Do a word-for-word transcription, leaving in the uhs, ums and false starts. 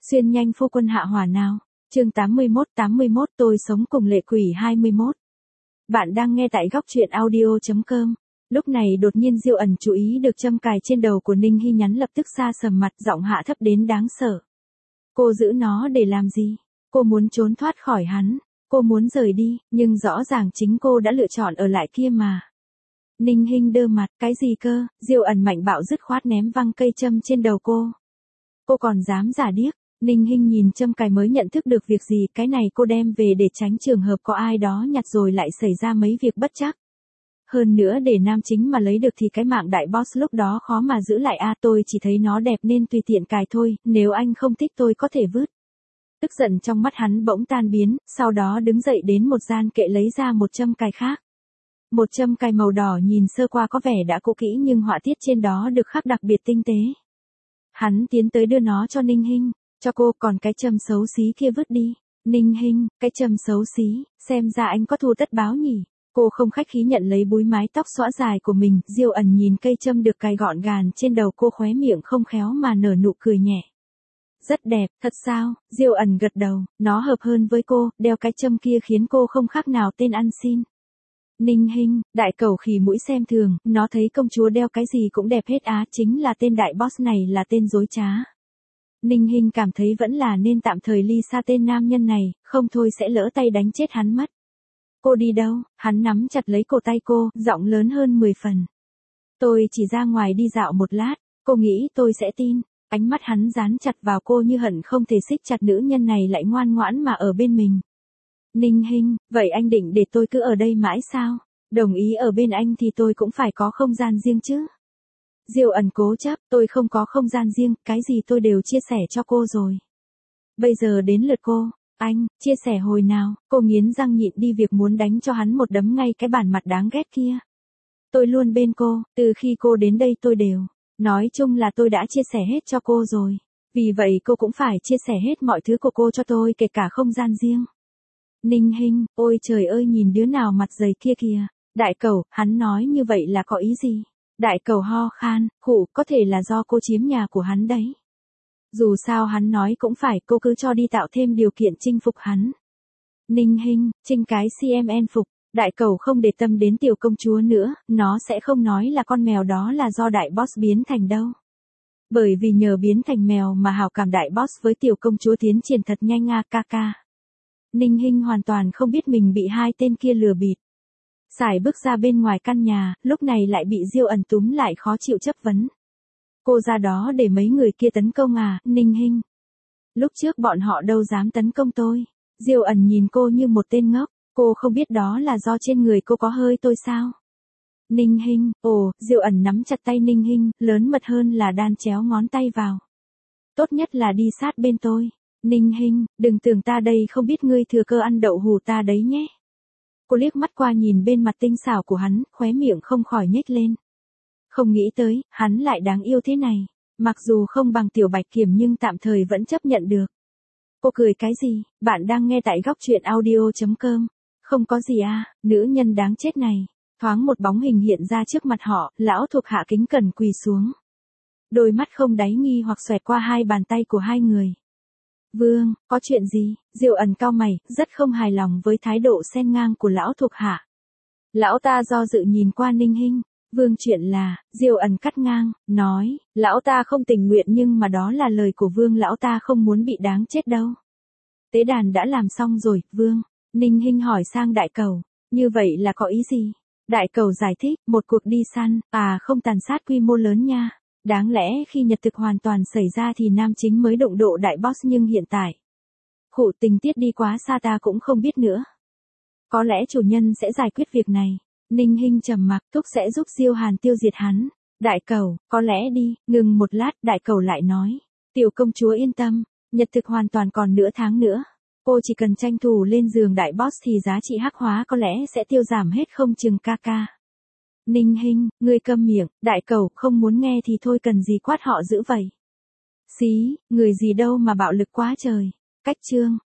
Xuyên nhanh phu quân hạ hỏa nào. Chương tám mươi mốt tám mươi mốt tôi sống cùng lệ quỷ hai mươi mốt. Bạn đang nghe tại góc truyện audio.com. Lúc này đột nhiên Diêu ẩn chú ý được châm cài trên đầu của Ninh Hy nhắn, lập tức xa sầm mặt, giọng hạ thấp đến đáng sợ. Cô giữ nó để làm gì? Cô muốn trốn thoát khỏi hắn. Cô muốn rời đi, nhưng rõ ràng chính cô đã lựa chọn ở lại kia mà. Ninh Hinh đơ mặt, cái gì cơ? Diêu ẩn mạnh bạo dứt khoát ném văng cây châm trên đầu cô. Cô còn dám giả điếc. Ninh Hinh nhìn châm cài mới nhận thức được việc gì, cái này cô đem về để tránh trường hợp có ai đó nhặt rồi lại xảy ra mấy việc bất trắc. Hơn nữa để nam chính mà lấy được thì cái mạng đại boss lúc đó khó mà giữ lại a, à, tôi chỉ thấy nó đẹp nên tùy tiện cài thôi, nếu anh không thích tôi có thể vứt. Tức giận trong mắt hắn bỗng tan biến, sau đó đứng dậy đến một gian kệ lấy ra một châm cài khác. Một châm cài màu đỏ nhìn sơ qua có vẻ đã cũ kỹ nhưng họa tiết trên đó được khắc đặc biệt tinh tế. Hắn tiến tới đưa nó cho Ninh Hinh, cho cô, còn cái châm xấu xí kia vứt đi. Ninh Hinh, cái châm xấu xí, xem ra anh có thù tất báo nhỉ. Cô không khách khí nhận lấy búi mái tóc xõa dài của mình. Diêu ẩn nhìn cây châm được cài gọn gàng trên đầu cô, khóe miệng không khéo mà nở nụ cười nhẹ. Rất đẹp, thật sao? Diêu ẩn gật đầu, nó hợp hơn với cô, đeo cái châm kia khiến cô không khác nào tên ăn xin. Ninh Hinh, đại cẩu khỉ mũi xem thường, nó thấy công chúa đeo cái gì cũng đẹp hết á, chính là tên đại boss này là tên dối trá. Ninh Hinh cảm thấy vẫn là nên tạm thời ly xa tên nam nhân này, không thôi sẽ lỡ tay đánh chết hắn mất. Cô đi đâu? Hắn nắm chặt lấy cổ tay cô, giọng lớn hơn mười phần. Tôi chỉ ra ngoài đi dạo một lát, cô nghĩ tôi sẽ tin. Ánh mắt hắn dán chặt vào cô như hận không thể xích chặt nữ nhân này lại ngoan ngoãn mà ở bên mình. Ninh Hinh, vậy anh định để tôi cứ ở đây mãi sao? Đồng ý ở bên anh thì tôi cũng phải có không gian riêng chứ. Diêu ẩn cố chấp, tôi không có không gian riêng, cái gì tôi đều chia sẻ cho cô rồi. Bây giờ đến lượt cô. Anh, chia sẻ hồi nào? Cô nghiến răng nhịn đi việc muốn đánh cho hắn một đấm ngay cái bản mặt đáng ghét kia. Tôi luôn bên cô, từ khi cô đến đây tôi đều. Nói chung là tôi đã chia sẻ hết cho cô rồi. Vì vậy cô cũng phải chia sẻ hết mọi thứ của cô cho tôi, kể cả không gian riêng. Ninh Hinh, ôi trời ơi, nhìn đứa nào mặt dày kia kìa. Đại cẩu, hắn nói như vậy là có ý gì? Đại cẩu ho khan, khụ, có thể là do cô chiếm nhà của hắn đấy. Dù sao hắn nói cũng phải, cô cứ cho đi tạo thêm điều kiện chinh phục hắn. Ninh Hinh, chinh cái xê em en phục. Đại cẩu không để tâm đến tiểu công chúa nữa, nó sẽ không nói là con mèo đó là do đại boss biến thành đâu. Bởi vì nhờ biến thành mèo mà hảo cảm đại boss với tiểu công chúa tiến triển thật nhanh a ca ca. Ninh Hinh hoàn toàn không biết mình bị hai tên kia lừa bịp. Sải bước ra bên ngoài căn nhà, lúc này lại bị Diêu ẩn túm lại khó chịu chất vấn. Cô ra đó để mấy người kia tấn công à, Ninh Hinh? Lúc trước bọn họ đâu dám tấn công tôi. Diêu ẩn nhìn cô như một tên ngốc, cô không biết đó là do trên người cô có hơi tôi sao? Ninh Hinh, ồ, Diêu ẩn nắm chặt tay Ninh Hinh, lớn mật hơn là đan chéo ngón tay vào. Tốt nhất là đi sát bên tôi. Ninh Hinh, đừng tưởng ta đây không biết ngươi thừa cơ ăn đậu hù ta đấy nhé. Cô liếc mắt qua nhìn bên mặt tinh xảo của hắn, khóe miệng không khỏi nhếch lên. Không nghĩ tới, hắn lại đáng yêu thế này. Mặc dù không bằng tiểu bạch kiểm nhưng tạm thời vẫn chấp nhận được. Cô cười cái gì? Bạn đang nghe tại góc truyện audio.com. Không có gì à, nữ nhân đáng chết này. Thoáng một bóng hình hiện ra trước mặt họ, lão thuộc hạ kính cẩn quỳ xuống. Đôi mắt không đáy nghi hoặc xoẹt qua hai bàn tay của hai người. Vương, có chuyện gì? Diêu ẩn cau mày, rất không hài lòng với thái độ xen ngang của lão thuộc hạ. Lão ta do dự nhìn qua Ninh Hinh. Vương, chuyện là, Diêu ẩn cắt ngang, nói, lão ta không tình nguyện nhưng mà đó là lời của Vương, lão ta không muốn bị đáng chết đâu. Tế đàn đã làm xong rồi, Vương. Ninh Hinh hỏi sang đại cẩu, như vậy là có ý gì? Đại cẩu giải thích, một cuộc đi săn, à không tàn sát quy mô lớn nha. Đáng lẽ khi nhật thực hoàn toàn xảy ra thì nam chính mới đụng độ đại boss nhưng hiện tại. Khụ, tình tiết đi quá xa ta cũng không biết nữa. Có lẽ chủ nhân sẽ giải quyết việc này. Ninh Hinh trầm mặc, thúc sẽ giúp Diêu Hàn tiêu diệt hắn. Đại cẩu, có lẽ đi, ngừng một lát, đại cẩu lại nói. Tiểu công chúa yên tâm, nhật thực hoàn toàn còn nửa tháng nữa. Cô chỉ cần tranh thủ lên giường đại boss thì giá trị hắc hóa có lẽ sẽ tiêu giảm hết không chừng ca ca. Ninh Hinh, ngươi câm miệng, đại cẩu, không muốn nghe thì thôi, cần gì quát họ dữ vậy. Xí, người gì đâu mà bạo lực quá trời. Cách chương,